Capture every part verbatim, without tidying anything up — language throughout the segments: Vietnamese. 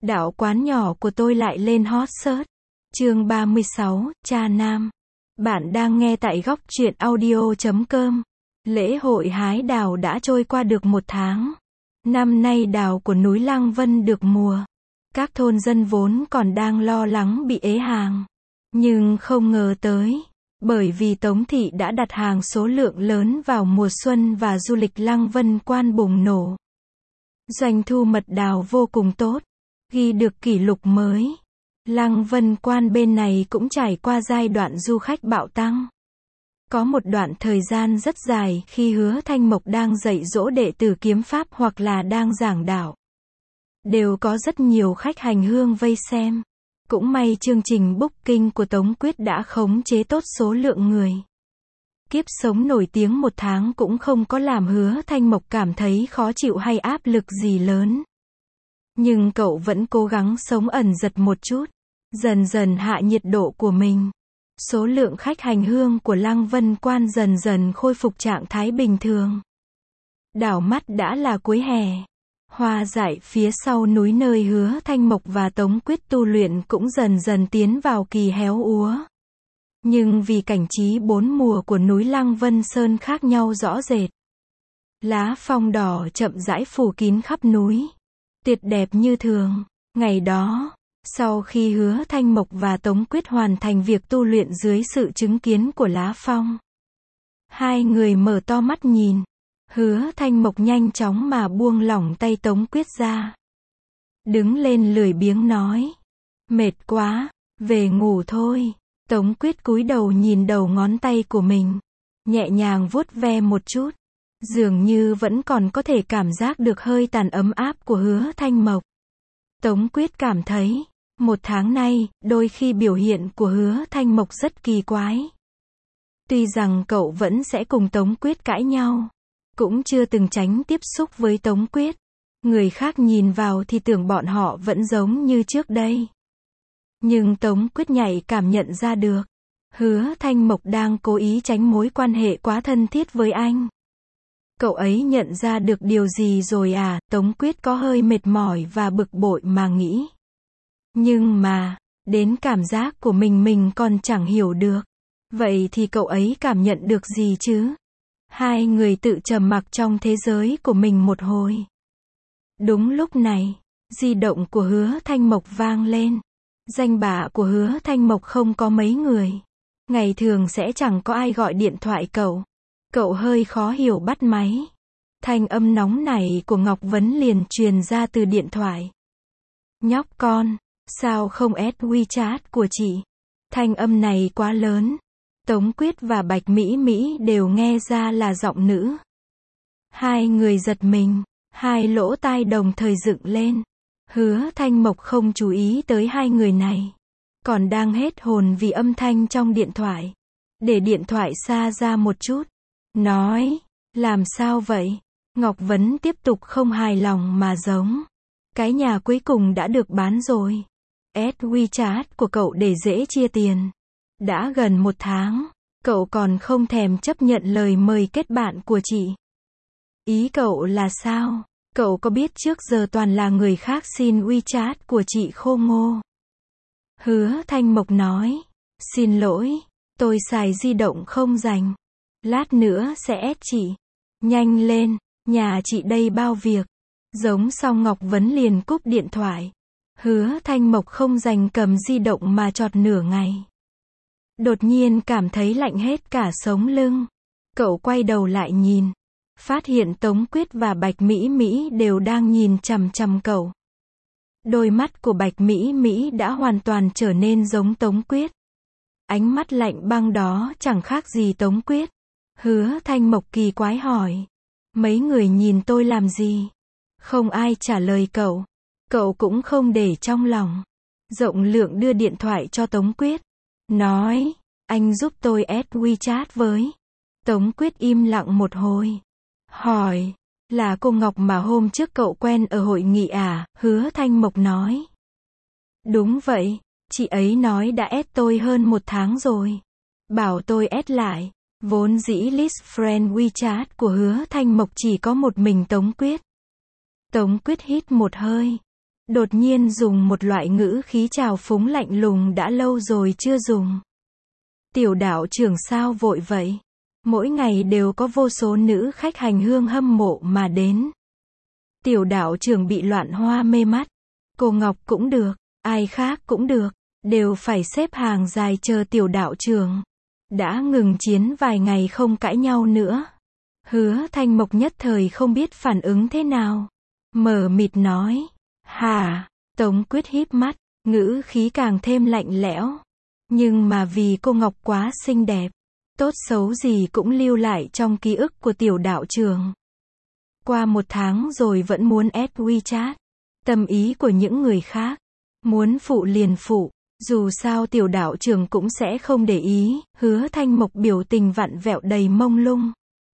Đạo quán nhỏ của tôi lại lên hot search. Chương ba mươi sáu, Cha Nam. Bạn đang nghe tại góc truyện audio chấm com. Lễ hội hái đào đã trôi qua được một tháng. Năm nay đào của núi Lăng Vân được mùa. Các thôn dân vốn còn đang lo lắng bị ế hàng. Nhưng không ngờ tới. Bởi vì Tống Thị đã đặt hàng số lượng lớn vào mùa xuân và du lịch Lăng Vân Quan bùng nổ. Doanh thu mật đào vô cùng tốt. Ghi được kỷ lục mới. Lăng Vân Quan bên này cũng trải qua giai đoạn du khách bạo tăng. Có một đoạn thời gian rất dài khi Hứa Thanh Mộc đang dạy dỗ đệ tử kiếm pháp hoặc là đang giảng đạo. Đều có rất nhiều khách hành hương vây xem. Cũng may chương trình booking của Tống Quyết đã khống chế tốt số lượng người. Kiếp sống nổi tiếng một tháng cũng không có làm Hứa Thanh Mộc cảm thấy khó chịu hay áp lực gì lớn. Nhưng cậu vẫn cố gắng sống ẩn giật một chút. Dần dần hạ nhiệt độ của mình. Số lượng khách hành hương của Lăng Vân Quan dần dần khôi phục trạng thái bình thường. Đảo mắt đã là cuối hè. Hoa dại phía sau núi nơi Hứa Thanh Mộc và Tống Quyết tu luyện cũng dần dần tiến vào kỳ héo úa. Nhưng vì cảnh trí bốn mùa của núi Lăng Vân Sơn khác nhau rõ rệt. Lá phong đỏ chậm rãi phủ kín khắp núi. Tuyệt đẹp như thường. Ngày đó, sau khi Hứa Thanh Mộc và Tống Quyết hoàn thành việc tu luyện dưới sự chứng kiến của lá phong. Hai người mở to mắt nhìn. Hứa Thanh Mộc nhanh chóng mà buông lỏng tay Tống Quyết ra. Đứng lên lười biếng nói. Mệt quá, về ngủ thôi. Tống Quyết cúi đầu nhìn đầu ngón tay của mình. Nhẹ nhàng vuốt ve một chút. Dường như vẫn còn có thể cảm giác được hơi tàn ấm áp của Hứa Thanh Mộc. Tống Quyết cảm thấy, một tháng nay, đôi khi biểu hiện của Hứa Thanh Mộc rất kỳ quái. Tuy rằng cậu vẫn sẽ cùng Tống Quyết cãi nhau, cũng chưa từng tránh tiếp xúc với Tống Quyết. Người khác nhìn vào thì tưởng bọn họ vẫn giống như trước đây. Nhưng Tống Quyết nhạy cảm nhận ra được, Hứa Thanh Mộc đang cố ý tránh mối quan hệ quá thân thiết với anh. Cậu ấy nhận ra được điều gì rồi à? Tống Quyết có hơi mệt mỏi và bực bội mà nghĩ. Nhưng mà, đến cảm giác của mình mình còn chẳng hiểu được. Vậy thì cậu ấy cảm nhận được gì chứ? Hai người tự trầm mặc trong thế giới của mình một hồi. Đúng lúc này, di động của Hứa Thanh Mộc vang lên. Danh bạ của Hứa Thanh Mộc không có mấy người. Ngày thường sẽ chẳng có ai gọi điện thoại cậu. Cậu hơi khó hiểu bắt máy. Thanh âm nóng nảy của Ngọc Vấn liền truyền ra từ điện thoại. Nhóc con, sao không add WeChat của chị? Thanh âm này quá lớn. Tống Quyết và Bạch Mỹ Mỹ đều nghe ra là giọng nữ. Hai người giật mình, hai lỗ tai đồng thời dựng lên. Hứa Thanh Mộc không chú ý tới hai người này. Còn đang hết hồn vì âm thanh trong điện thoại. Để điện thoại xa ra một chút. Nói, làm sao vậy? Ngọc Vấn tiếp tục không hài lòng mà giống. Cái nhà cuối cùng đã được bán rồi. Add WeChat của cậu để dễ chia tiền. Đã gần một tháng, cậu còn không thèm chấp nhận lời mời kết bạn của chị. Ý cậu là sao? Cậu có biết trước giờ toàn là người khác xin WeChat của chị khô ngô. Hứa Thanh Mộc nói. Xin lỗi, tôi xài di động không dành. Lát nữa sẽ add chị. Nhanh lên, nhà chị đây bao việc. Giống xong Ngọc Vấn liền cúp điện thoại. Hứa Thanh Mộc không dành cầm di động mà chọt nửa ngày. Đột nhiên cảm thấy lạnh hết cả sống lưng. Cậu quay đầu lại nhìn. Phát hiện Tống Quyết và Bạch Mỹ Mỹ đều đang nhìn chằm chằm cậu. Đôi mắt của Bạch Mỹ Mỹ đã hoàn toàn trở nên giống Tống Quyết. Ánh mắt lạnh băng đó chẳng khác gì Tống Quyết. Hứa Thanh Mộc kỳ quái hỏi. Mấy người nhìn tôi làm gì? Không ai trả lời cậu. Cậu cũng không để trong lòng. Rộng lượng đưa điện thoại cho Tống Quyết. Nói, anh giúp tôi add WeChat với. Tống Quyết im lặng một hồi. Hỏi, là cô Ngọc mà hôm trước cậu quen ở hội nghị à? Hứa Thanh Mộc nói. Đúng vậy, chị ấy nói đã add tôi hơn một tháng rồi. Bảo tôi add lại. Vốn dĩ list friend WeChat của Hứa Thanh Mộc chỉ có một mình Tống Quyết. Tống Quyết hít một hơi. đột nhiên dùng một loại ngữ khí trào phúng lạnh lùng đã lâu rồi chưa dùng. Tiểu đạo trưởng sao vội vậy? Mỗi ngày đều có vô số nữ khách hành hương hâm mộ mà đến. Tiểu đạo trưởng bị loạn hoa mê mắt. Cô Ngọc cũng được, ai khác cũng được, đều phải xếp hàng dài chờ tiểu đạo trưởng. Đã ngừng chiến vài ngày không cãi nhau nữa. Hứa Thanh Mộc nhất thời không biết phản ứng thế nào. Mờ mịt nói. Hả? Tống Quyết híp mắt, ngữ khí càng thêm lạnh lẽo. Nhưng mà vì cô Ngọc quá xinh đẹp, tốt xấu gì cũng lưu lại trong ký ức của tiểu đạo trưởng. Qua một tháng rồi vẫn muốn add WeChat. Tâm ý của những người khác. Muốn phụ liền phụ. Dù sao tiểu đạo trưởng cũng sẽ không để ý. Hứa Thanh Mộc biểu tình vặn vẹo đầy mông lung.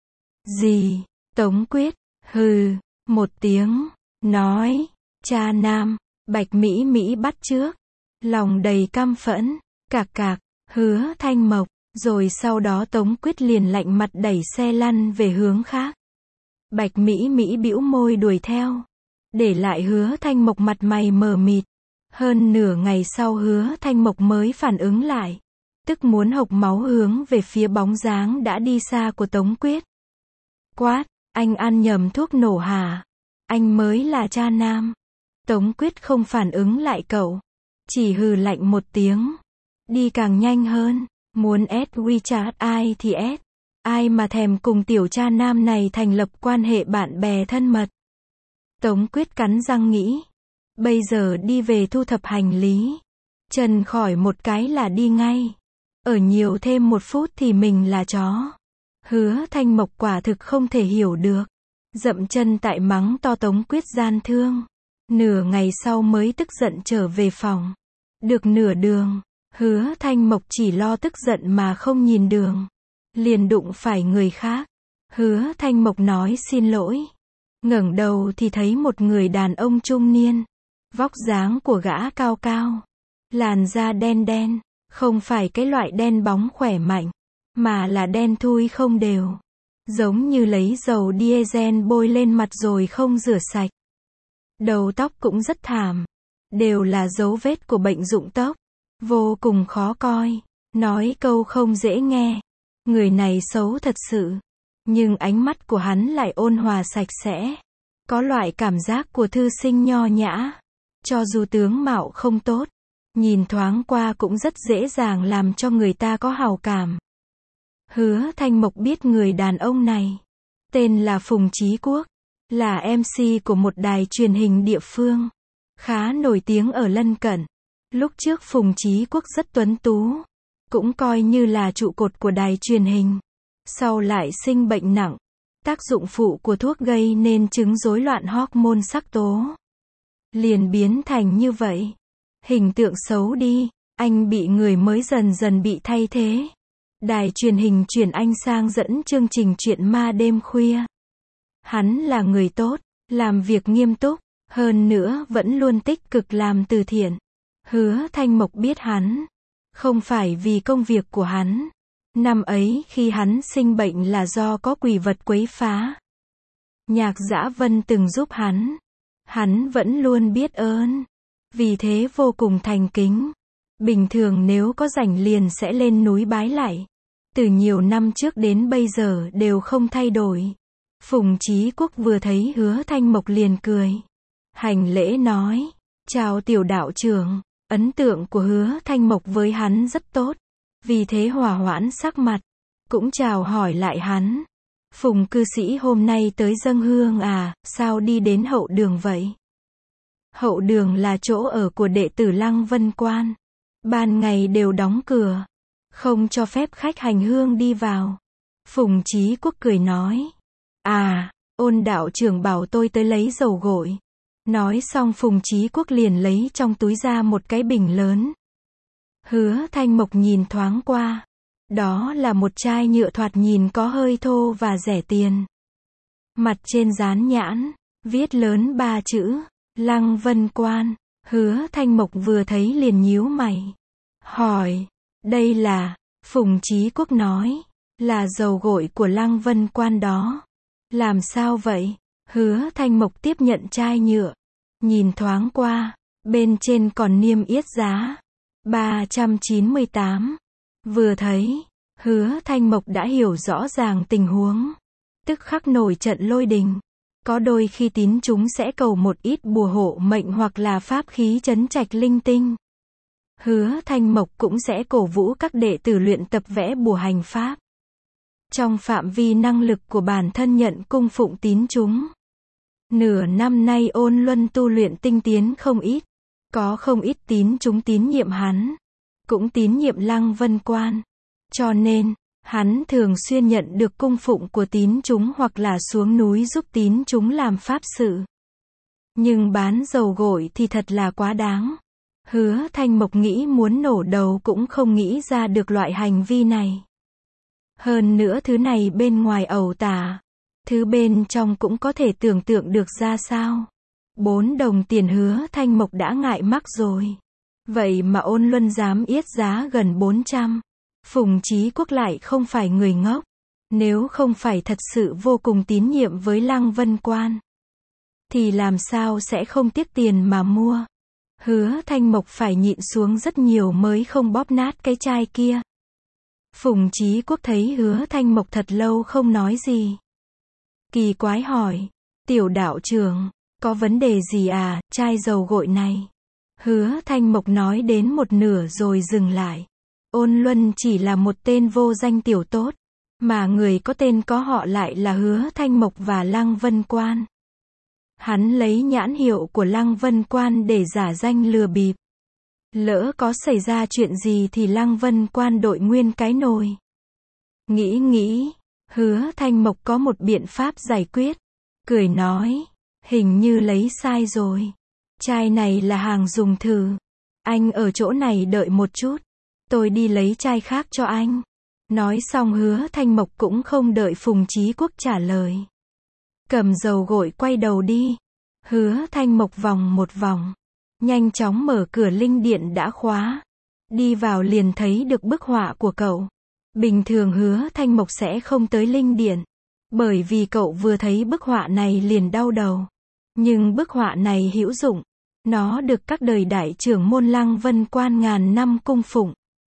Gì? Tống Quyết. Hừ. Một tiếng. Nói. Cha nam. Bạch Mỹ Mỹ bắt chước. Lòng đầy căm phẫn. Cạc cạc. Hứa Thanh Mộc. Rồi sau đó Tống Quyết liền lạnh mặt đẩy xe lăn về hướng khác. Bạch Mỹ Mỹ bĩu môi đuổi theo. Để lại Hứa Thanh Mộc mặt mày mờ mịt. Hơn nửa ngày sau Hứa Thanh Mộc mới phản ứng lại. Tức muốn hộc máu hướng về phía bóng dáng đã đi xa của Tống Quyết. Quát, anh ăn nhầm thuốc nổ hả? Anh mới là cha nam. Tống Quyết không phản ứng lại cậu. Chỉ hừ lạnh một tiếng. Đi càng nhanh hơn. Muốn add WeChat ai thì add. Ai mà thèm cùng tiểu cha nam này thành lập quan hệ bạn bè thân mật. Tống Quyết cắn răng nghĩ. Bây giờ đi về thu thập hành lý. Trần khỏi một cái là đi ngay. Ở nhiều thêm một phút thì mình là chó. Hứa Thanh Mộc quả thực không thể hiểu được. Dậm chân tại mắng to Tống Quyết gian thương. Nửa ngày sau mới tức giận trở về phòng. Được nửa đường. Hứa Thanh Mộc chỉ lo tức giận mà không nhìn đường. Liền đụng phải người khác. Hứa Thanh Mộc nói xin lỗi. Ngẩng đầu thì thấy một người đàn ông trung niên. Vóc dáng của gã cao cao. Làn da đen đen. Không phải cái loại đen bóng khỏe mạnh. Mà là đen thui không đều. Giống như lấy dầu diesel bôi lên mặt rồi không rửa sạch. Đầu tóc cũng rất thảm. Đều là dấu vết của bệnh rụng tóc. Vô cùng khó coi. Nói câu không dễ nghe. Người này xấu thật sự. Nhưng ánh mắt của hắn lại ôn hòa sạch sẽ. Có loại cảm giác của thư sinh nho nhã. Cho dù tướng mạo không tốt. Nhìn thoáng qua cũng rất dễ dàng làm cho người ta có hào cảm. Hứa Thanh Mộc biết người đàn ông này. Tên là Phùng Chí Quốc. Là em xê của một đài truyền hình địa phương. Khá nổi tiếng ở lân cận. Lúc trước Phùng Chí Quốc rất tuấn tú. Cũng coi như là trụ cột của đài truyền hình. Sau lại sinh bệnh nặng. Tác dụng phụ của thuốc gây nên chứng rối loạn hormone sắc tố. Liền biến thành như vậy. Hình tượng xấu đi. Anh bị người mới dần dần bị thay thế. Đài truyền hình chuyển anh sang dẫn chương trình chuyện ma đêm khuya. Hắn là người tốt. Làm việc nghiêm túc. Hơn nữa vẫn luôn tích cực làm từ thiện. Hứa Thanh Mộc biết hắn. Không phải vì công việc của hắn. Năm ấy khi hắn sinh bệnh là do có quỷ vật quấy phá. Nhạc Dã Vân từng giúp hắn. Hắn vẫn luôn biết ơn. Vì thế vô cùng thành kính. Bình thường nếu có rảnh liền sẽ lên núi bái lạy. Từ nhiều năm trước đến bây giờ đều không thay đổi. Phùng Chí Quốc vừa thấy Hứa Thanh Mộc liền cười. Hành lễ nói. Chào tiểu đạo trưởng. Ấn tượng của Hứa Thanh Mộc với hắn rất tốt. Vì thế hòa hoãn sắc mặt. Cũng chào hỏi lại hắn. Phùng cư sĩ hôm nay tới dâng hương à, sao đi đến hậu đường vậy? Hậu đường là chỗ ở của đệ tử Lăng Vân Quan. Ban ngày đều đóng cửa. Không cho phép khách hành hương đi vào. Phùng Chí Quốc cười nói. À, Ôn đạo trưởng bảo tôi tới lấy dầu gội. Nói xong Phùng Chí Quốc liền lấy trong túi ra một cái bình lớn. Hứa Thanh Mộc nhìn thoáng qua. Đó là một chai nhựa thoạt nhìn có hơi thô và rẻ tiền. Mặt trên dán nhãn, viết lớn ba chữ, Lăng Vân Quan. Hứa Thanh Mộc vừa thấy liền nhíu mày. Hỏi, đây là, Phùng Chí Quốc nói, là dầu gội của Lăng Vân Quan đó. Làm sao vậy? Hứa Thanh Mộc tiếp nhận chai nhựa. Nhìn thoáng qua, bên trên còn niêm yết giá ba trăm chín mươi tám. Vừa thấy, Hứa Thanh Mộc đã hiểu rõ ràng tình huống, tức khắc nổi trận lôi đình. Có đôi khi tín chúng sẽ cầu một ít bùa hộ mệnh hoặc là pháp khí trấn trạch linh tinh. Hứa Thanh Mộc cũng sẽ cổ vũ các đệ tử luyện tập vẽ bùa hành pháp. Trong phạm vi năng lực của bản thân nhận cung phụng tín chúng. Nửa năm nay Ôn Luân tu luyện tinh tiến không ít. Có không ít tín chúng tín nhiệm hắn. Cũng tín nhiệm Lăng Vân Quan. Cho nên, hắn thường xuyên nhận được cung phụng của tín chúng hoặc là xuống núi giúp tín chúng làm pháp sự. Nhưng bán dầu gội thì thật là quá đáng. Hứa Thanh Mộc nghĩ muốn nổ đầu cũng không nghĩ ra được loại hành vi này. Hơn nữa thứ này bên ngoài ẩu tả, thứ bên trong cũng có thể tưởng tượng được ra sao. Bốn đồng tiền Hứa Thanh Mộc đã ngại mắc rồi. Vậy mà Ôn Luân dám yết giá gần bốn trăm. Phùng Chí Quốc lại không phải người ngốc. Nếu không phải thật sự vô cùng tín nhiệm với Lăng Vân Quan, thì làm sao sẽ không tiếc tiền mà mua. Hứa Thanh Mộc phải nhịn xuống rất nhiều mới không bóp nát cái chai kia. Phùng Chí Quốc thấy Hứa Thanh Mộc thật lâu không nói gì. Kỳ quái hỏi, tiểu đạo trưởng, có vấn đề gì à, chai dầu gội này? Hứa Thanh Mộc nói đến một nửa rồi dừng lại. Ôn Luân chỉ là một tên vô danh tiểu tốt, mà người có tên có họ lại là Hứa Thanh Mộc và Lăng Vân Quan. Hắn lấy nhãn hiệu của Lăng Vân Quan để giả danh lừa bịp. Lỡ có xảy ra chuyện gì thì Lăng Vân Quan đội nguyên cái nồi. Nghĩ nghĩ, Hứa Thanh Mộc có một biện pháp giải quyết. Cười nói, hình như lấy sai rồi. Chai này là hàng dùng thử. Anh ở chỗ này đợi một chút. Tôi đi lấy chai khác cho anh. Nói xong Hứa Thanh Mộc cũng không đợi Phùng Chí Quốc trả lời. Cầm dầu gội quay đầu đi. Hứa Thanh Mộc vòng một vòng. Nhanh chóng mở cửa linh điện đã khóa. Đi vào liền thấy được bức họa của cậu. Bình thường Hứa Thanh Mộc sẽ không tới linh điện. Bởi vì cậu vừa thấy bức họa này liền đau đầu. Nhưng bức họa này hữu dụng. Nó được các đời đại trưởng môn Lăng Vân Quan ngàn năm cung phụng.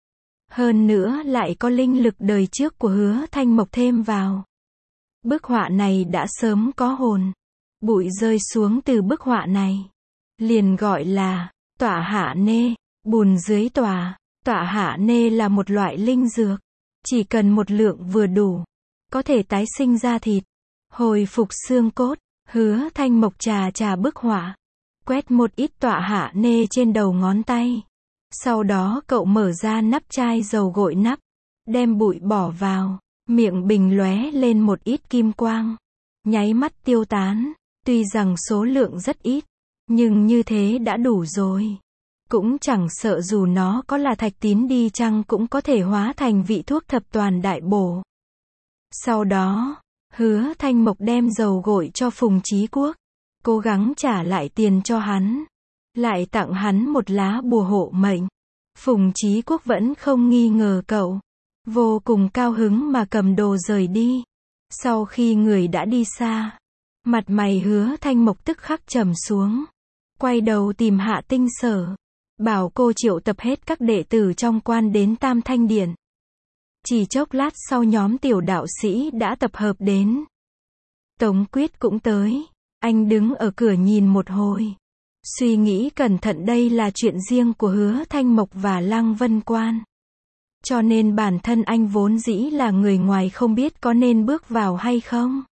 Hơn nữa lại có linh lực đời trước của Hứa Thanh Mộc thêm vào. Bức họa này đã sớm có hồn. Bụi rơi xuống từ bức họa này. Liền gọi là tỏa hạ nê, bùn dưới tỏa. Tỏa hạ nê là một loại linh dược. Chỉ cần một lượng vừa đủ. Có thể tái sinh ra thịt. Hồi phục xương cốt. Hứa Thanh Mộc trà trà bức họa. Quét một ít tỏa hạ nê trên đầu ngón tay. Sau đó cậu mở ra nắp chai dầu gội nắp. Đem bụi bỏ vào. Miệng bình lóe lên một ít kim quang. Nháy mắt tiêu tán. Tuy rằng số lượng rất ít. Nhưng như thế đã đủ rồi. Cũng chẳng sợ dù nó có là thạch tín đi chăng cũng có thể hóa thành vị thuốc thập toàn đại bổ. Sau đó, Hứa Thanh Mộc đem dầu gội cho Phùng Chí Quốc. Cố gắng trả lại tiền cho hắn. Lại tặng hắn một lá bùa hộ mệnh. Phùng Chí Quốc vẫn không nghi ngờ cậu. Vô cùng cao hứng mà cầm đồ rời đi. Sau khi người đã đi xa, mặt mày Hứa Thanh Mộc tức khắc trầm xuống. Quay đầu tìm Hạ Tinh Sở. Bảo cô triệu tập hết các đệ tử trong quan đến Tam Thanh Điện. Chỉ chốc lát sau nhóm tiểu đạo sĩ đã tập hợp đến. Tống Quyết cũng tới. Anh đứng ở cửa nhìn một hồi. Suy nghĩ cẩn thận đây là chuyện riêng của Hứa Thanh Mộc và Lăng Vân Quan. Cho nên bản thân anh vốn dĩ là người ngoài không biết có nên bước vào hay không.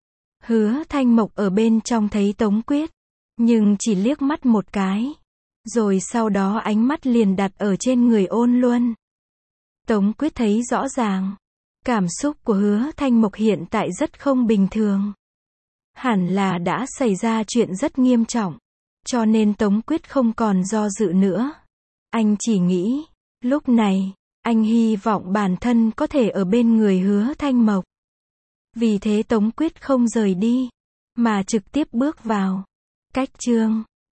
Hứa Thanh Mộc ở bên trong thấy Tống Quyết. Nhưng chỉ liếc mắt một cái. Rồi sau đó ánh mắt liền đặt ở trên người Ôn Luân. Tống Quyết thấy rõ ràng. Cảm xúc của Hứa Thanh Mộc hiện tại rất không bình thường. Hẳn là đã xảy ra chuyện rất nghiêm trọng. Cho nên Tống Quyết không còn do dự nữa. Anh chỉ nghĩ, lúc này, anh hy vọng bản thân có thể ở bên người Hứa Thanh Mộc. Vì thế Tống Quyết không rời đi, mà trực tiếp bước vào. Cách chương